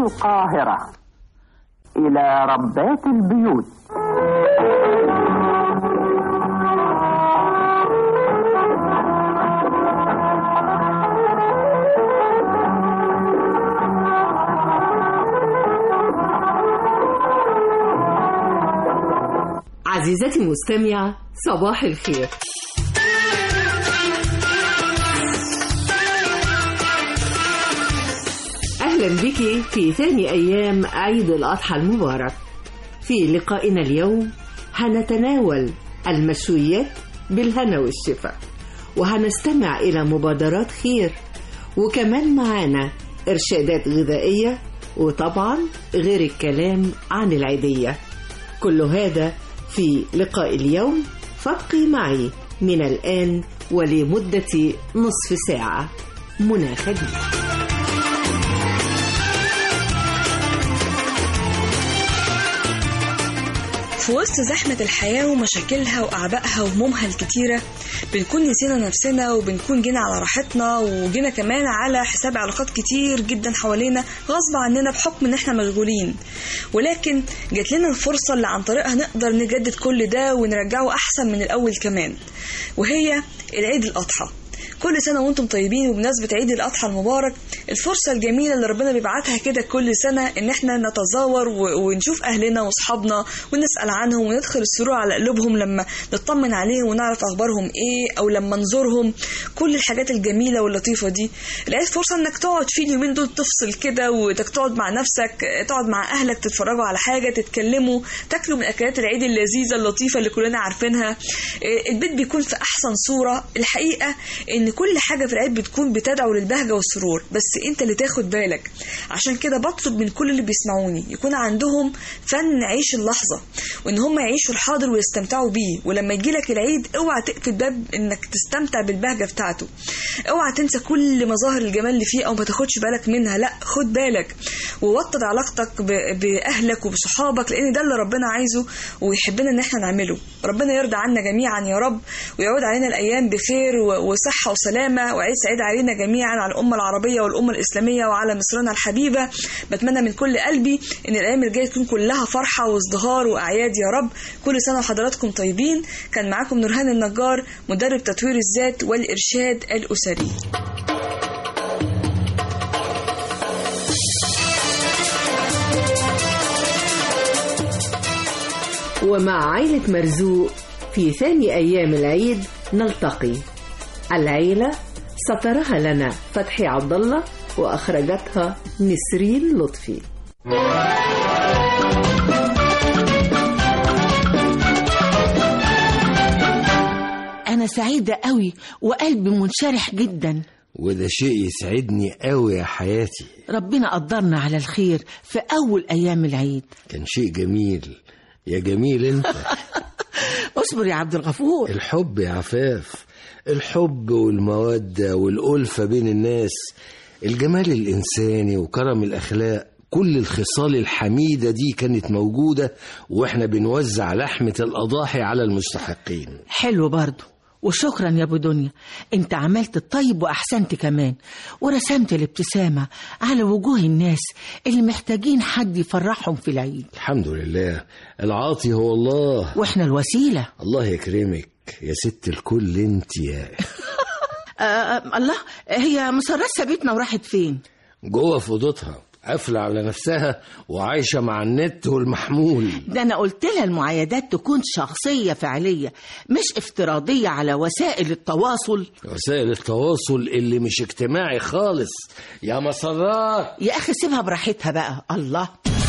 القاهرة. إلى ربات البيوت. عزيزتي المستمعة، صباح الخير. أهلا بك في ثاني أيام عيد الأضحى المبارك. في لقائنا اليوم هنتناول المشويات بالهنا والشفا، وهنستمع إلى مبادرات خير، وكمان معانا إرشادات غذائية، وطبعا غير الكلام عن العيدية. كل هذا في لقاء اليوم، فابقي معي من الآن ولمدة نصف ساعة. منى خديجة. في وسط زحمة الحياة ومشاكلها وأعبائها وهمومها الكتيرة، بنكون نسينا نفسنا وبنكون جينا على راحتنا، وجينا كمان على حساب علاقات كتير جدا حوالينا غصب عننا بحكم ان احنا مشغولين. ولكن جات لنا الفرصة اللي عن طريقها نقدر نجدد كل ده ونرجعه أحسن من الأول كمان، وهي العيد الأضحى. كل سنة وانتم طيبين، وبمناسبة عيد الأضحى المبارك الفرصة الجميلة اللي ربنا بيبعتها كده كل سنة ان احنا نتزاور ونشوف أهلنا وصحابنا ونسأل عنهم وندخل السرور على قلوبهم لما نطمن عليهم ونعرف أخبارهم ايه، أو لما نزورهم. كل الحاجات الجميلة واللطيفة دي لقيت فرصة انك تقعد في اليومين دول تفصل كده، وانك تقعد مع نفسك، تقعد مع أهلك، تتفرجوا على حاجة، تتكلموا، تاكلوا من أكلات العيد اللذيذة اللطيفة اللي كلنا عارفينها. البيت بيكون في أحسن صورة. الحقيقة ان كل حاجة في العيد بتكون بتدعو للبهجة والسرور، بس انت اللي تاخد بالك. عشان كده بطلب من كل اللي بيسمعوني يكون عندهم فن عيش اللحظة، وان هم يعيشوا الحاضر ويستمتعوا بيه. ولما يجيلك العيد اوعى تقفل باب انك تستمتع بالبهجة بتاعته، اوعى تنسى كل مظاهر الجمال اللي فيه او ما تاخدش بالك منها، لا خد بالك ووطد علاقتك باهلك وبصحابك، لان ده اللي ربنا عايزه ويحبنا ان احنا نعمله. ربنا يرضى عنا جميعا يا رب، ويعود علينا الايام بخير وصحة وسلامة، وعيد سعيد علينا جميعا، على الأمة العربية والأمة الإسلامية وعلى مصرنا الحبيبة. بتمنى من كل قلبي إن الأيام الجاية تكون كلها فرحة وازدهار وأعياد يا رب. كل سنة وحضراتكم طيبين. كان معاكم نورهان النجار، مدرب تطوير الذات والإرشاد الأسري. ومع عائلة مرزوق في ثاني أيام العيد نلتقي. العيلة سطرها لنا فتحي عبد الله، وأخرجتها نسرين لطفي. أنا سعيدة قوي وقلبي منشرح جدا، وده شيء يسعدني قوي يا حياتي. ربنا قدرنا على الخير في أول أيام العيد. كان شيء جميل يا جميل انت. اصبر يا عبد الغفور. الحب يا عفاف، الحب والمودة والألفة بين الناس، الجمال الإنساني وكرم الأخلاق، كل الخصال الحميدة دي كانت موجودة وإحنا بنوزع لحمة الأضاحي على المستحقين. حلو برضو، وشكرا يا ابو دنيا، انت عملت الطيب واحسنت كمان، ورسمت الابتسامة على وجوه الناس اللي محتاجين حد يفرحهم في العيد. الحمد لله، العاطي هو الله واحنا الوسيلة. الله يكرمك يا ست الكل انت يا الله، هي مسرات سابتنا وراحت فين؟ جوه في اوضتها قافلة على نفسها وعايشة مع النت والمحمول. ده أنا قلت لها المعايدات تكون شخصية فعلية مش افتراضية على وسائل التواصل. وسائل التواصل اللي مش اجتماعي خالص يا مسرات. يا أخي سيبها براحتها بقى. الله،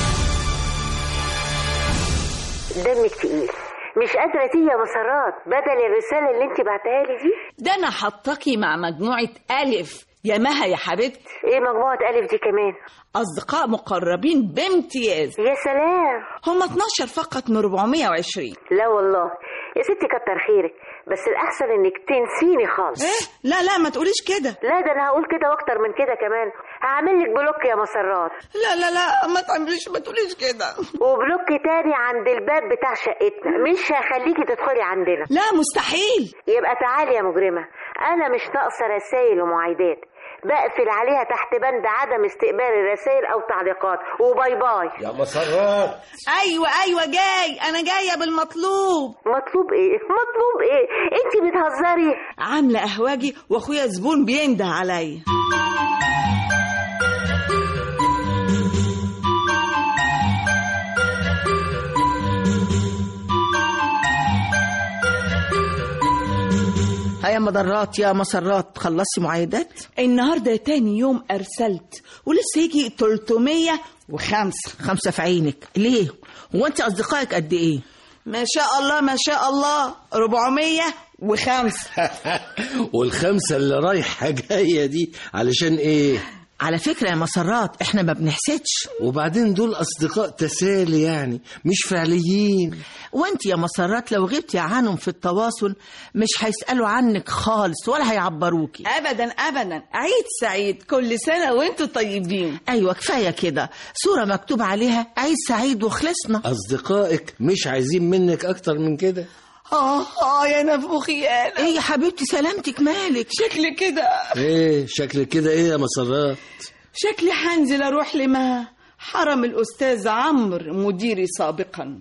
دمك تقيل، مش قادرة تيجي يا مسرات بدل الرسالة اللي انت بعتها لي دي. ده أنا حطاكي مع مجموعة ألف يا مها يا حبيبتي. ايه مجموعة ألف دي كمان؟ أصدقاء مقربين بامتياز. يا سلام، هم 12 فقط من 420. لا والله يا ستي كتر خيرك، بس الأحسن إنك تنسيني خالص. إيه؟ لا ما تقوليش كده. لا ده أنا هقول كده وأكتر من كده كمان، هعمل لك بلوك يا مسرات. لا ما تعمليش، ما تقوليش كده. وبلوك تاني عند الباب بتاع شقتنا، مش هخليكي تدخلي عندنا. لا مستحيل. يبقى تعالي يا مجرمة، أنا مش ناقصة رسايل ومعايدات، بقفل عليها تحت بند عدم استقبال الرسائل او تعليقات، وباي باي. يا مسرات. ايوه انا جايه بالمطلوب. مطلوب ايه؟ مطلوب ايه؟ انتي بتهزري؟ عامله قهوجي واخويا زبون بينده عليا. هيا مضرات يا مسرات، خلصتي معايدات؟ النهارده تاني يوم ارسلت ولسه يجي 305. 5 في عينك ليه؟ هو انت اصدقائك قد ايه؟ ما شاء الله 405. والخمسة اللي رايحة جاية دي علشان ايه؟ على فكرة يا مسرات احنا ما بنحسدش. وبعدين دول أصدقاء تسالي يعني، مش فعليين. وانت يا مسرات لو غبتي عنهم في التواصل مش هيسألوا عنك خالص ولا هيعبروكي. ابدا. عيد سعيد، كل سنة وانتوا طيبين. ايوه كفاية كده، صورة مكتوب عليها عيد سعيد وخلصنا. أصدقائك مش عايزين منك أكتر من كده. يا نفوخي انا. ايه يا حبيبتي سلامتك، مالك؟ شكلي كده. ايه شكلك كده ايه يا مسرات؟ شكلي هنزل اروح لما حرم الاستاذ عمرو مديري سابقا.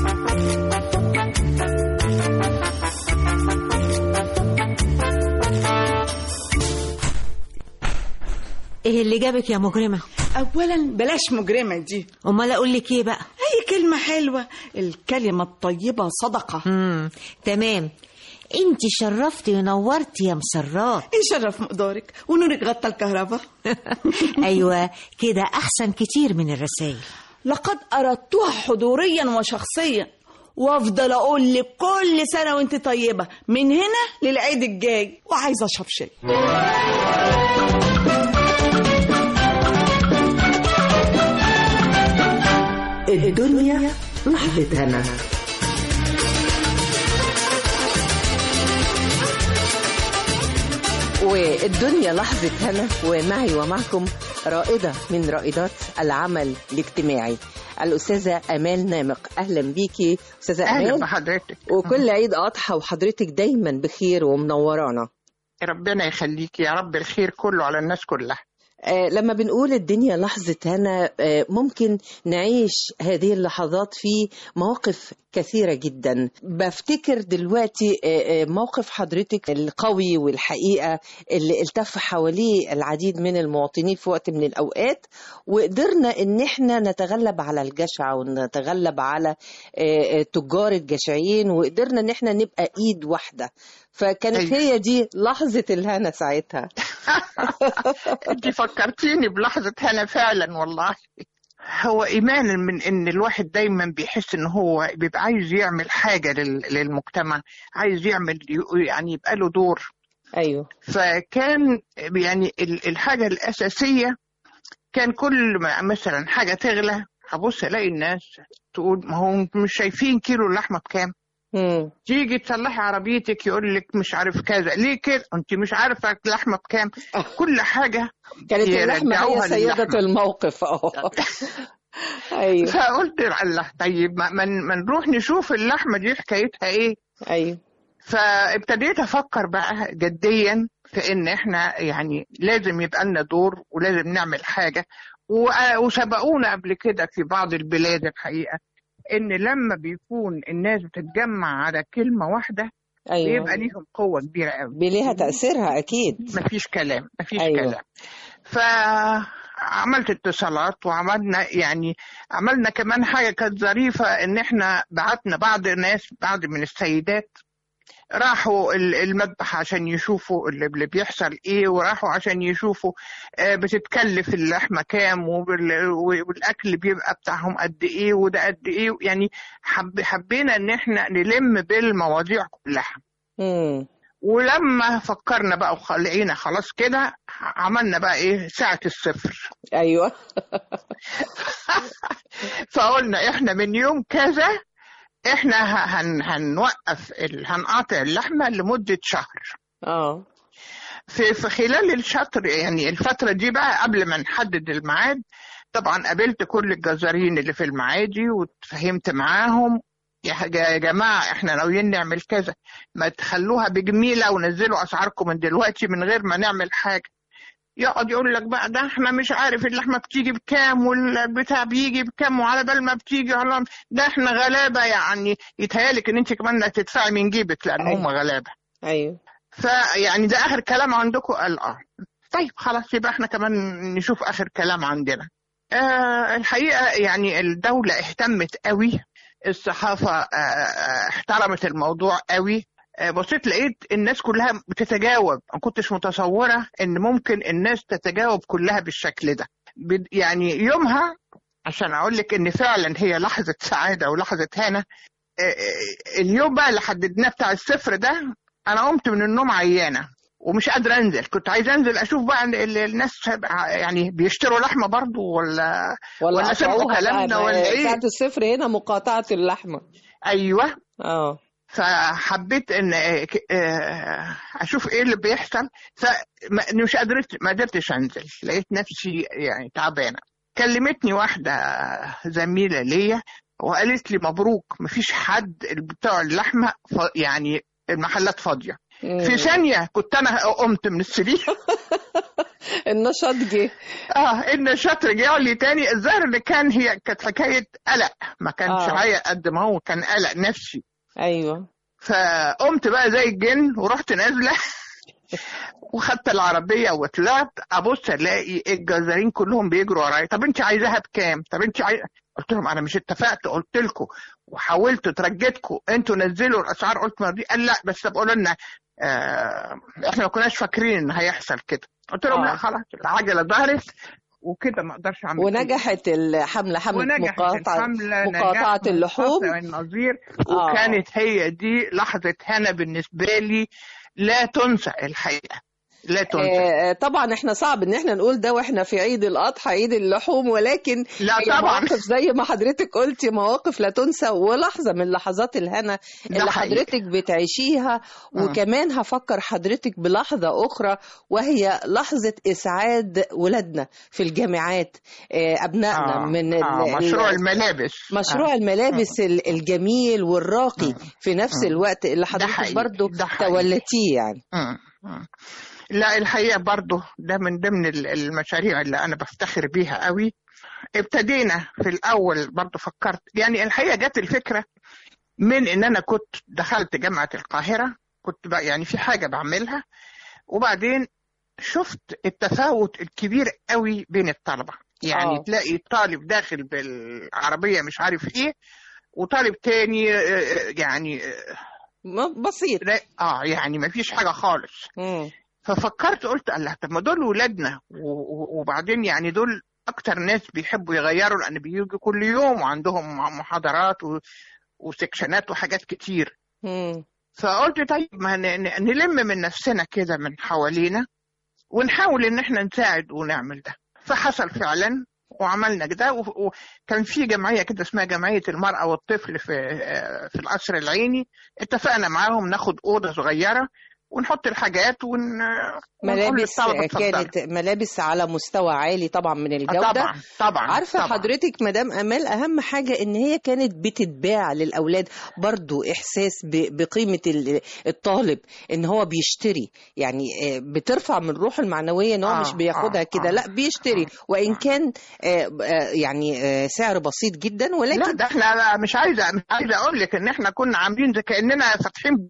ايه اللي جابك يا مجرمة؟ اولا بلاش مجرمة دي. امال اقول لك ايه بقى؟ اي كلمة حلوة، الكلمة الطيبة صدقة. تمام. انتي شرفتي ونورتي يا مسرات. يشرف مقدارك، ونورك غطى الكهرباء. ايوه كده احسن كتير من الرسائل. لقد اردتها حضوريا وشخصيا، وافضل اقول لك كل سنة وانت طيبة من هنا للعيد الجاي، وعايزة اشرب شاي. الدنيا لحظة هنا. والدنيا لحظة هنا، ومعي ومعكم رائدة من رائدات العمل الاجتماعي الأستاذة أمال نامق. أهلا بيكي أستاذة أمال. أهلا بحضرتك. وكل عيد أضحى وحضرتك دايما بخير ومنورانا. ربنا يخليكي يا رب، الخير كله على الناس كلها. لما بنقول الدنيا لحظة هنا ممكن نعيش هذه اللحظات في مواقف كثيرة جدا. بفتكر دلوقتي موقف حضرتك القوي والحقيقة اللي التف حواليه العديد من المواطنين في وقت من الأوقات، وقدرنا ان احنا نتغلب على الجشع ونتغلب على تجار الجشعين، وقدرنا ان احنا نبقى ايد واحدة. فكانت هي دي لحظة الهنا ساعتها. انت فكرتيني بلحظة هنا فعلا والله. هو إيمانا من إن الواحد دايما بيحس إن هو بيبقى عايز يعمل حاجة للمجتمع، عايز يعمل يعني يبقى له دور. أيوه. فكان يعني الحاجة الأساسية كان كل ما مثلا حاجة تغلى أبص ألاقي الناس تقول ما هو مش شايفين كيلو اللحمة بكام. تيجي تصلحي عربيتك يقول لك مش عارف كذا، ليه كده انت مش عارفه اللحمه بكام. كل حاجه كانت اللحمه هي سيده الموقف. ايوه. فقلت الله طيب ما نروح نشوف اللحمه دي حكايتها ايه. ايوه. فابتديت افكر بقى جديا في ان احنا يعني لازم يبقى لنا دور ولازم نعمل حاجه. وسبقونا قبل كده في بعض البلاد الحقيقه ان لما بيكون الناس بتتجمع على كلمة واحدة أيوة. بيبقى ليهم قوة كبيرة قوي، بليها تأثيرها أكيد. مفيش كلام. أيوة. كلام. فعملت اتصالات عملنا كمان حاجة كانت ظريفة، ان احنا بعتنا بعض من السيدات راحوا المذبح عشان يشوفوا اللي بيحصل ايه، وراحوا عشان يشوفوا بتتكلف اللحمة كام، والاكل بيبقى بتاعهم قد ايه وده قد ايه. يعني حبينا ان احنا نلم بالمواضيع كلها. ولما فكرنا بقى ولقينا خلاص كده عملنا بقى ايه ساعة الصفر. ايوه. فقلنا احنا من يوم كذا احنا هنوقف هنقاطع اللحمة لمدة شهر. في خلال الشهر يعني الفترة دي بقى قبل ما نحدد الميعاد طبعا قابلت كل الجزارين اللي في المعادي واتفهمت معاهم يا جماعة احنا ناويين نعمل كذا، ما تخلوها بجميلة ونزلوا اسعاركم من دلوقتي من غير ما نعمل حاجة. يقعد يقول لك بقى ده احنا مش عارف اللحمه بتيجي بكام والبتاع بيجي بكام، وعلى بال ما بتيجي ده احنا غلابه، يعني يتهيالك ان انت كمان تدفعي من جيبك لان هم غلابه. ايوه. فيعني ده اخر كلام عندكم؟ قال طيب خلاص يبقى احنا كمان نشوف اخر كلام عندنا. الحقيقه يعني الدوله اهتمت قوي، الصحافه احترمت الموضوع قوي. بصيت لقيت الناس كلها بتتجاوب، ما كنتش متصورة ان ممكن الناس تتجاوب كلها بالشكل ده. يعني يومها عشان اقول لك ان فعلا هي لحظة سعادة ولحظة هنا. اليوم بقى اللي حددناه بتاع الصفر ده، انا قمت من النوم عيانة ومش قادرة انزل. كنت عايز انزل اشوف بقى الناس يعني بيشتروا لحمة برضو ولا سمعوا كلامنا ولا ايه. ساعة الصفر هنا مقاطعة اللحمة. ايوه. فحبيت ان اشوف ايه اللي بيحصل، فمش ما قدرتش انزل، لقيت نفسي يعني تعبانه. كلمتني واحده زميله ليا وقالت لي مبروك، مفيش حد بتوع اللحمه يعني المحلات فاضيه. في ثانيه كنت انا قمت من السرير. النشاط جه. النشاط رجع لي تاني. الظاهر اللي كانت حكايه قلق، ما كانش عيا قد ما هو كان قلق نفسي. ايوه. فقمت بقى زي الجن ورحت نازله وخدت العربيه وطلعت ابص الاقي الجزارين كلهم بيجروا ورايا. طب انت عايزاها بكام؟ طب انت قلت لهم انا مش اتفقت، قلت لكم وحاولت ترجتكم انتوا نزلوا الاسعار. قلت ما دي. قال لا بس طب قولوا لنا احنا ما كناش فاكرين ان هيحصل كده. قلت لهم لا خلاص العجله ظهرت وكده ما اقدرش اعمل. ونجحت الحمله، حمله مقاطعه اللحوم النظير. وكانت هي دي لحظه هنا بالنسبه لي لا تنسى الحقيقه، لا تنسى. طبعا احنا صعب ان احنا نقول ده واحنا في عيد الاضحى، عيد اللحوم، ولكن لا طبعا مواقف زي ما حضرتك قلتي، مواقف لا تنسى ولحظه من لحظات الهنا اللي حضرتك بتعيشيها. وكمان هفكر حضرتك بلحظه اخرى، وهي لحظه اسعاد ولادنا في الجامعات، ابنائنا من مشروع الملابس. مشروع الملابس الجميل والراقي في نفس الوقت اللي حضرتك برضو تولتيه يعني. لا الحقيقة برضو ده من ضمن المشاريع اللي أنا بفتخر بيها قوي. ابتدينا في الأول برضو فكرت، يعني الحقيقة جت الفكرة من إن أنا كنت دخلت جامعة القاهرة، كنت بقى يعني في حاجة بعملها، وبعدين شفت التفاوت الكبير قوي بين الطلبة. يعني تلاقي طالب داخل بالعربية مش عارف إيه، وطالب تاني يعني بسيط يعني ما فيش حاجة خالص. ففكرت قلت الله، طب ما دول ولادنا، وبعدين يعني دول اكتر ناس بيحبوا يغيروا لان بيجوا كل يوم وعندهم محاضرات وسكشنات وحاجات كتير. فقلت طيب ما نلم من نفسنا كده من حوالينا ونحاول ان احنا نساعد ونعمل ده. فحصل فعلا وعملنا كده. وكان في جمعية كده اسمها جمعية المرأة والطفل في القصر العيني، اتفقنا معاهم ناخد أوضة صغيرة ونحط الحاجات ملابس. كانت ملابس على مستوى عالي طبعا من الجودة. طبعا عارفة طبعًا. حضرتك مدام أمال، أهم حاجة إن هي كانت بتتباع للأولاد، برضو إحساس بقيمة الطالب إن هو بيشتري، يعني بترفع من روح المعنوية إن هو مش بياخدها كده، لا بيشتري وإن كان يعني سعر بسيط جدا. ولكن لا ده احنا مش عايزة أقول لك إن احنا كنا عاملين زي كأننا فاتحين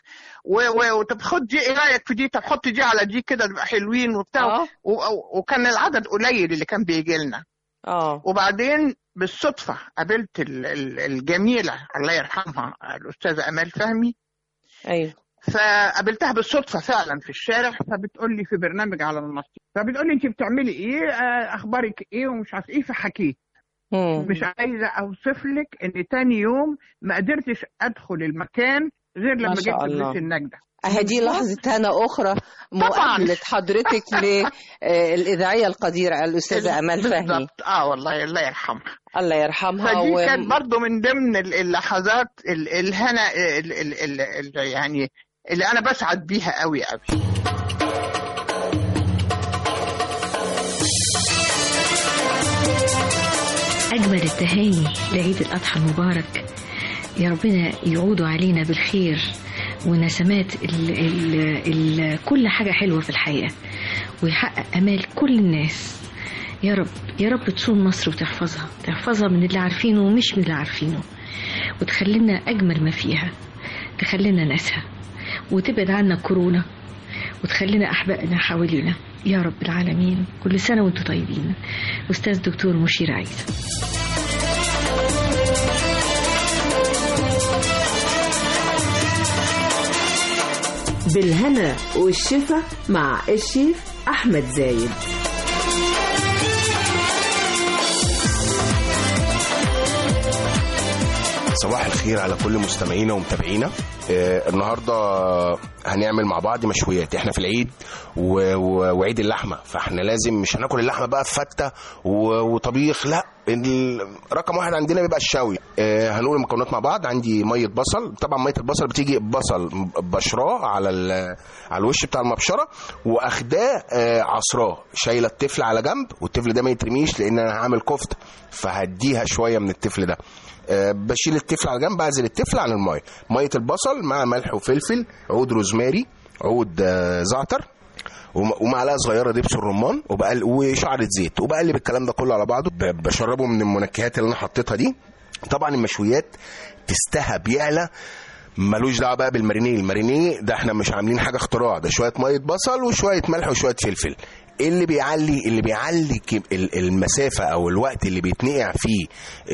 وطب خد دي، ايه رايك في دي، طب حط دي على دي كده تبقى حلوين وبتاع. وكان العدد قليل اللي كان بيجي لنا. وبعدين بالصدفه قابلت الجميله الله يرحمها الاستاذه امال فهمي. ايوه. فقابلتها بالصدفه فعلا في الشارع، فبتقول لي في برنامج على المصري، فبتقول لي انت بتعملي ايه، اخبارك ايه ومش عارف ايه. فحكيت. مش عايزه اوصف لك ان تاني يوم ما قدرتش ادخل المكان غير لما جبت فلوس النجدة. دي لحظة هنا أخرى مقابلة حضرتك للإذاعية القديرة الأستاذة أمال فهمي. بالضبط. والله الله يرحمها. الله يرحمها. فدي كانت برضو من ضمن اللحظات الهنا يعني اللي أنا بسعد بيها قوي قوي. أجمل التهاني لعيد الأضحى المبارك، يا ربنا يعودوا علينا بالخير ونسمات كل حاجة حلوة في الحياة، ويحقق امال كل الناس. يا رب يا رب تصون مصر وتحفظها من اللي عارفينه ومش من اللي عارفينه، وتخلينا اجمل ما فيها، تخلينا ناسها، وتبعد عنا كورونا، وتخلينا احبائنا حوالينا يا رب العالمين. كل سنه وانتم طيبين. استاذ دكتور مشير عيسى. بالهنا والشفا مع الشيف أحمد زايد. صباح الخير على كل مستمعينا ومتابعينا. النهارده هنعمل مع بعض مشويات. احنا في العيد وعيد اللحمه، فاحنا لازم مش هناكل اللحمه بقى في فته وطبيخ، لا، رقم واحد عندنا بيبقى الشوي. هنقول المكونات مع بعض. عندي ميه بصل، طبعا ميه البصل بتيجي بصل بشراه على الوش بتاع المبشره، واخداه عصراه، شايله التفل على جنب، والتفل ده ما يترميش لان انا هعمل كفته فهديها شويه من التفل ده. بشيل التفل على جنب، بعزل التفل عن الميه. ميه البصل مع ملح وفلفل، عود روزماري، عود زعتر، ومعلقه صغيره دبس الرمان، وشعره زيت، وبقلب الكلام ده كله على بعضه. بشربه من المنكهات اللي انا حطيتها دي. طبعا المشويات تستهى بيعلى، ملوش دعوه بقى بالمارينيه. المارينيه ده احنا مش عاملين حاجه اختراع، ده شويه ميه بصل وشويه ملح وشويه فلفل. اللي بيعلي المسافه او الوقت اللي بيتنقع فيه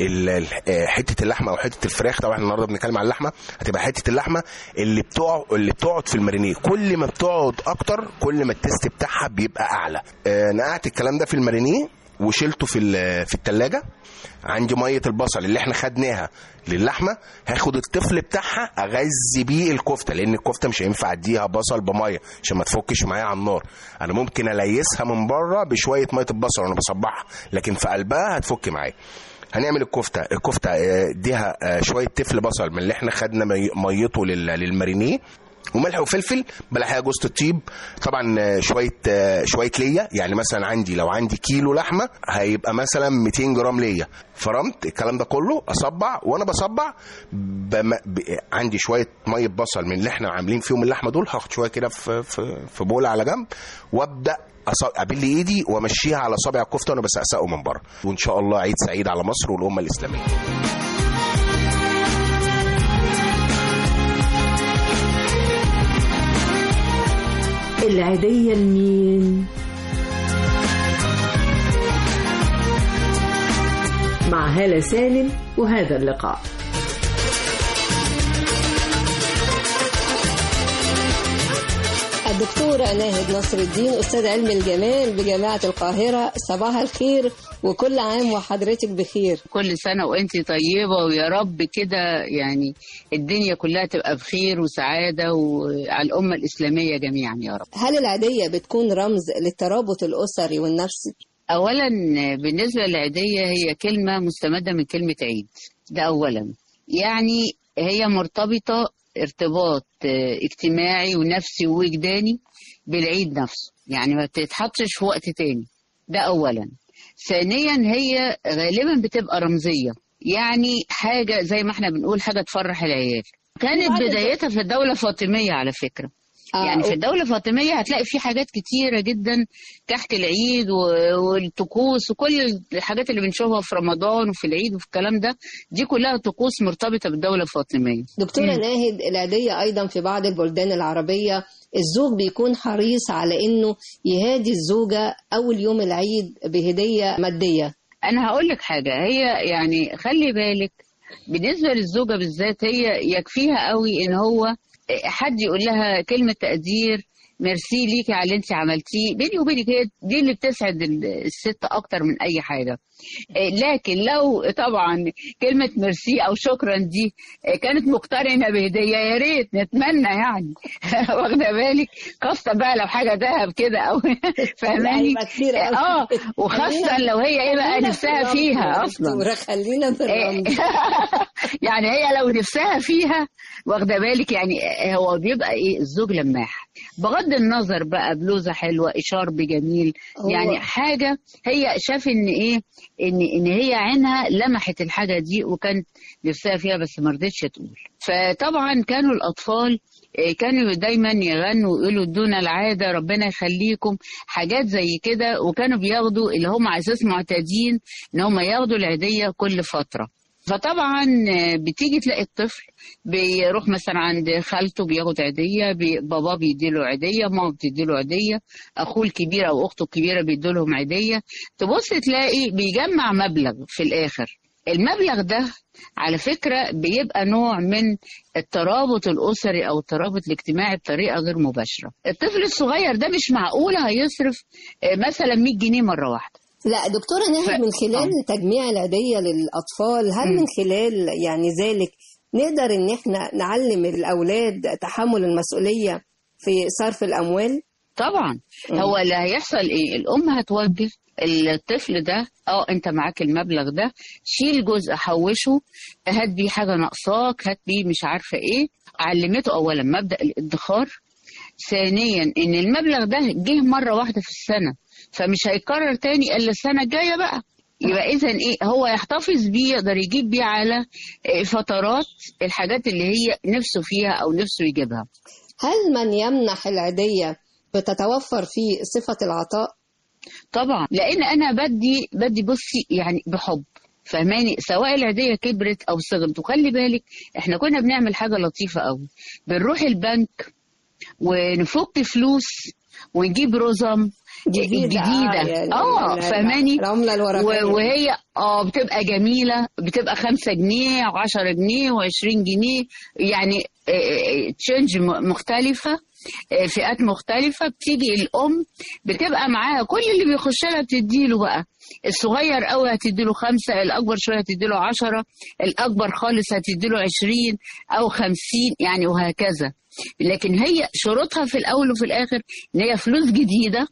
حته اللحمه او حته الفراخ. طبعا احنا النهارده بنتكلم عن اللحمه، هتبقى حته اللحمه اللي بتقعد في المارينيه. كل ما بتقعد اكتر كل ما التست بتاعها بيبقى اعلى. نقعت الكلام ده في المارينيه وشلته في التلاجة. عندي ميه البصل اللي احنا خدناها للحمه، هاخد الطفل بتاعها اغذي بيه الكفته، لان الكفته مش هينفع اديها بصل بميه عشان ما تفكش معايا على النار. انا ممكن اليسها من بره بشويه ميه البصل وانا بصبعها، لكن في قلبها هتفك معايا. هنعمل الكفته اديها شويه تفل بصل من اللي احنا خدنا ميته للمارينيه، وملح وفلفل، بلحيها جوز الطيب. طبعا شويه ليا، يعني مثلا لو عندي كيلو لحمه هيبقى مثلا 200 جرام ليا. فرمت الكلام ده كله، اصبع، وانا بصبع عندي شويه ميه بصل من اللي احنا عاملين فيهم اللحمه دول، هاخد شويه كده في بوله على جنب، وابدا ابل ايدي وامشيها على صابع الكفته وانا بسقسقه من بره. وان شاء الله عيد سعيد على مصر والامه الاسلاميه. العيدية لمين؟ مع هالة سالم وهذا اللقاء. الدكتورة ناهد نصر الدين، أستاذ علم الجمال بجامعة القاهرة. صباح الخير وكل عام وحضرتك بخير. كل سنة وانت طيبة، ويا رب كده يعني الدنيا كلها تبقى بخير وسعادة وعلى الأمة الإسلامية جميعا يا رب. هل العيدية بتكون رمز للترابط الأسري والنفسي؟ أولا بالنسبة للعيدية هي كلمة مستمدة من كلمة عيد، ده أولا. يعني هي مرتبطة ارتباط اجتماعي ونفسي ووجداني بالعيد نفسه، يعني ما بتتحطش في وقت تاني، ده أولا. ثانيا هي غالبا بتبقى رمزية، يعني حاجة زي ما احنا بنقول حاجة تفرح العيال. كانت بدايتها في الدولة الفاطمية على فكرة. يعني في الدولة الفاطمية هتلاقي في حاجات كتيرة جدا تحت العيد والطقوس وكل الحاجات اللي بنشوفها في رمضان وفي العيد وفي الكلام ده، دي كلها طقوس مرتبطة بالدولة الفاطمية. دكتورة ناهد، العيدية أيضا في بعض البلدان العربية الزوج بيكون حريص على إنه يهادي الزوجة أول يوم العيد بهدية مادية. أنا هقول لك حاجة، هي يعني خلي بالك بالنسبة للزوجة بالذات، هي يكفيها قوي إن هو حد يقول لها كلمة تقدير، ميرسي ليكي على اللي انت عملتيه. بيني وبينك هي دي اللي بتسعد الست اكتر من اي حاجة. لكن لو طبعا كلمة ميرسي او شكرا دي كانت مقترنة بهدية، يا ريت نتمنى يعني واخده بالك، خاصة بقى لو حاجة ذهب كده او فاهماني. وخاصة لو هي ايه بقى نفسها فيها اصلا. خلينا في الرمز. يعني هي لو نفسها فيها واخده بالك، يعني هو بيبقى ايه الزوج لماح، بغض النظر بقى بلوزه حلوه، شارب جميل، يعني حاجه هي شاف ان ايه ان هي عينها لمحت الحاجه دي وكانت نفسها فيها بس ما رضتش تقول. فطبعا كانوا الاطفال كانوا دايما يغنوا ويقولوا دون العاده ربنا يخليكم، حاجات زي كده، وكانوا بياخدوا اللي هم على اساس معتادين ان هم ياخدوا العيديه كل فتره. فطبعا بتيجي تلاقي الطفل بيروح مثلا عند خالته بياخد عيديه، بابا بيديله عيديه، ماما بتديله عيديه، اخوه الكبير او اخته الكبيره بيدولهم عيديه، تبص تلاقي بيجمع مبلغ في الاخر. المبلغ ده على فكرة بيبقى نوع من الترابط الأسري أو الترابط الاجتماعي بطريقة غير مباشرة. الطفل الصغير ده مش معقولة هيصرف مثلا 100 جنيه مرة واحدة. لا دكتورة ناهد، من خلال تجميع العيدية للأطفال، هل من خلال يعني ذلك نقدر إن احنا نعلم الأولاد تحمل المسؤولية في صرف الأموال؟ طبعا. هو اللي هيحصل إيه؟ الأم هتوجه الطفل ده انت معاك المبلغ ده، شيل جزء حوشه، هات بيه حاجه ناقصاك، هات بيه مش عارفه ايه. علمته اولا مبدا الادخار، ثانيا ان المبلغ ده جه مره واحده في السنه فمش هيكرر تاني الا السنه الجايه بقى. يبقى اذا ايه هو يحتفظ بيه، يقدر يجيب بيه على فترات الحاجات اللي هي نفسه فيها او نفسه يجيبها. هل من يمنح العيديه بتتوفر فيه صفه العطاء؟ طبعا، لان انا بدي بصي يعني بحب، فهماني، سواء العيديه كبرت او صغرت. وخلي بالك احنا كنا بنعمل حاجه لطيفه قوي، بنروح البنك ونفك فلوس ونجيب رزم جديده فهماني، العمله الورقيه، وهي بتبقى جميله، بتبقى 5 جنيه و10 جنيه و20 جنيه، يعني تشينج مختلفه، فئات مختلفة. بتيجي الأم بتبقى معاها كل اللي بيخش لها بتديله بقى، الصغير قوي هتديله 5، الأكبر شوية هتديله 10، الأكبر خالص هتديله 20 أو 50 يعني، وهكذا. لكن هي شروطها في الأول وفي الآخر إن هي فلوس جديدة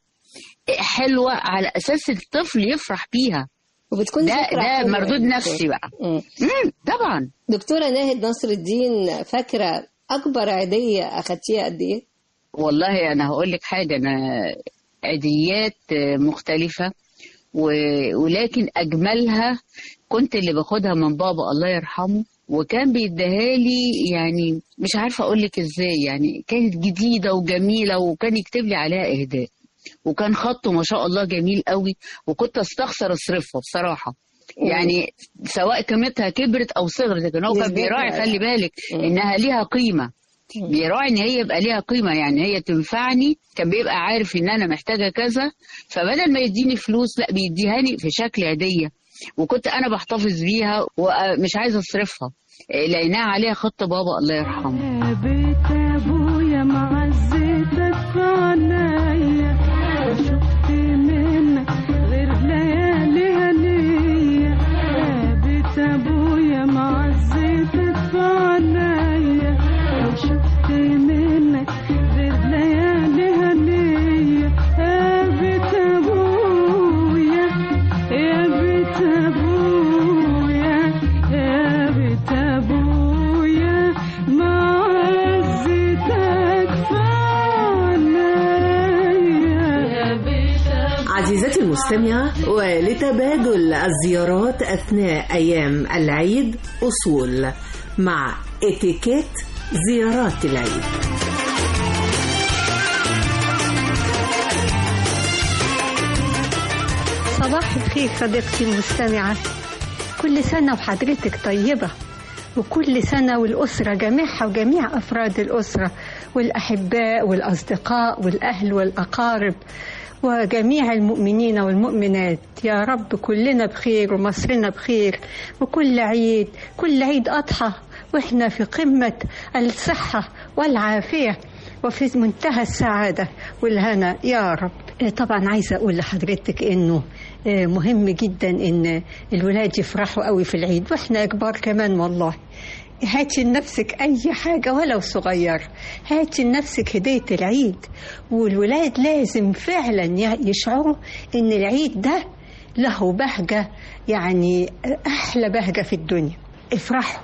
حلوة على أساس الطفل يفرح بيها، وبتكون ده مردود نفسي بقى. طبعا. دكتورة ناهد نصر الدين، فاكرة أكبر عيدية أخدتيها قد إيه؟ والله أنا هقول لك حاجة، أنا عيديات مختلفة ولكن أجملها كنت اللي باخدها من بابا الله يرحمه، وكان بيديها لي يعني مش عارفة أقول لك إزاي، يعني كانت جديدة وجميلة، وكان يكتب لي عليها إهداء، وكان خطه ما شاء الله جميل قوي، وكنت أستخسر أصرفها بصراحة. يعني سواء قيمتها كبرت أو صغرت، لكن هو كان بيراعي، خلي بالك إنها ليها قيمة، بيراعي إن هي يبقى ليها قيمة، يعني هي تنفعني. كان بيبقى عارف إن أنا محتاجة كذا، فبدل ما يديني فلوس لا بيديهاني في شكل عيدية، وكنت أنا بحتفظ بيها ومش عايزة أصرفها لأنها عليها خط بابا الله يرحمه. يا بيت أبويا معزتك في عنايا، شفت منك غير ليالي هنية. يا بيت أبويا معزتك في عنايا، شفت منك غير ليالي هنية. يا بيت أبويا، يا بيت أبويا، يا بيت أبويا معزتك في عنايا. عزيزتي المستمعة، ولتبادل الزيارات أثناء أيام العيد أصول مع اتيكيت زيارات العيد. صباح الخير صديقتي المستمعة، كل سنة وحضرتك طيبة، وكل سنة والأسرة جميعها وجميع أفراد الأسرة والأحباء والأصدقاء والأهل والأقارب وجميع المؤمنين والمؤمنات، يا رب كلنا بخير ومصرنا بخير، وكل عيد كل عيد أضحى وإحنا في قمة الصحة والعافية وفي منتهى السعادة والهنا يا رب. طبعا عايزة أقول لحضرتك إنه مهم جدا إن الولاد يفرحوا قوي في العيد، وإحنا كبار كمان. والله هاتي لنفسك أي حاجة ولو صغير، هاتي لنفسك هدية العيد، والولاد لازم فعلا يشعروا إن العيد ده له بهجة، يعني أحلى بهجة في الدنيا. افرحوا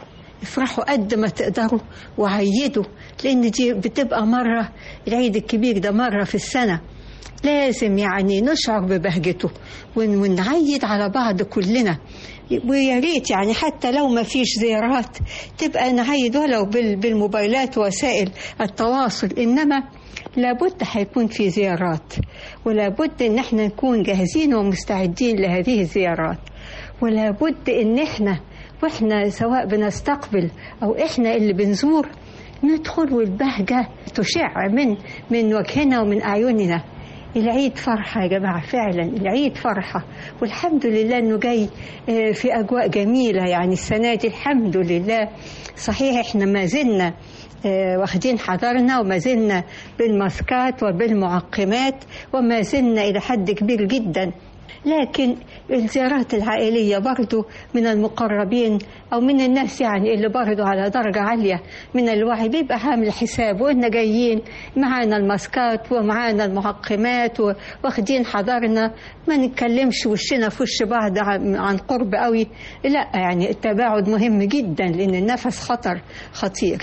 افرحوا قد ما تقدروا وعيدوا، لأن دي بتبقى مرة، العيد الكبير ده مرة في السنة، لازم يعني نشعر ببهجته ونعيد على بعض كلنا. ويا ريت يعني حتى لو ما فيش زيارات تبقى نعيد ولو بالموبايلات ووسائل التواصل، إنما لابد هيكون في زيارات، ولابد ان احنا نكون جاهزين ومستعدين لهذه الزيارات، ولابد ان واحنا سواء بنستقبل او احنا اللي بنزور ندخل والبهجة تشع من وجهنا ومن اعيننا. العيد فرحة يا جماعة، فعلا العيد فرحة، والحمد لله انه جاي في اجواء جميلة. يعني السنة دي الحمد لله، صحيح احنا ما زلنا واخدين حذرنا وما زلنا بالماسكات وبالمعقمات وما زلنا إلى حد كبير جدا، لكن الزيارات العائلية برضو من المقربين أو من الناس يعني اللي برضو على درجة عالية من الوعي بيبقى عامل حساب، وإحنا جايين معانا الماسكات ومعانا المعقمات واخدين حذرنا، ما نتكلمش وشنا في وش بعض عن قرب قوي، لا يعني التباعد مهم جدا لأن النفس خطير.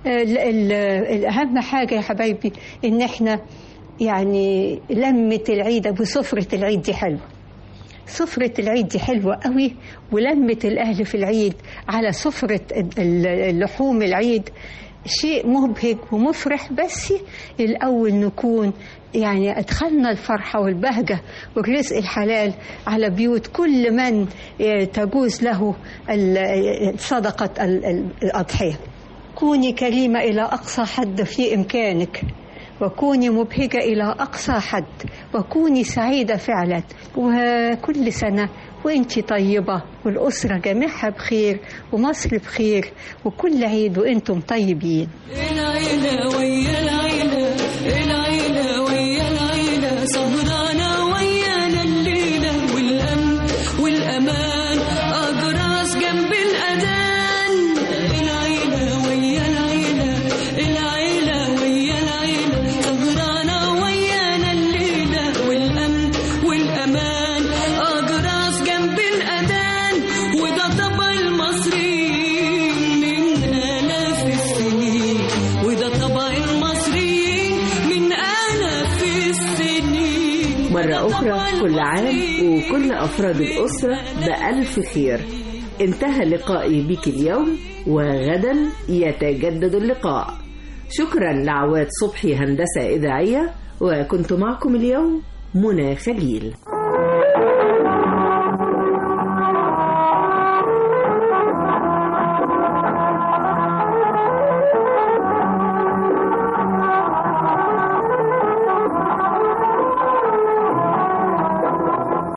الأهم حاجة يا حبايبي إن إحنا يعني لمة العيد وسفرة العيد دي حلوة، سفرة العيد دي حلوة قوي، ولمة الأهل في العيد على سفرة اللحوم العيد شيء مبهج ومفرح. بس الأول نكون يعني أدخلنا الفرحة والبهجة والرزق الحلال على بيوت كل من تجوز له صدقة الأضحية. كوني كريمة إلى أقصى حد في إمكانك، وكوني مبهجة إلى أقصى حد، وكوني سعيدة فعلا، وكل سنة وإنتي طيبة والأسرة جميعها بخير ومصر بخير، وكل عيد وإنتم طيبين. العيلة ويا العيلة، العيلة ويا العيلة، سهرانة ويانا الليلة، والأمن والأمان أجراس جنب الأذان. العيلة ويا العيلة، العيلة ويا العيلة، سهرانة ويانا الليلة، والأمن والأمان أجراس جنب الأذان. وده طبع المصريين من آلاف السنين، وده طبع المصريين من آلاف السنين. مرة أخرى كل عام وكل أفراد الأسرة بألف خير. انتهى لقائي بك اليوم، وغدا يتجدد اللقاء. شكرا لعواد صبحي هندسة إذاعية، وكنت معكم اليوم منى خليل.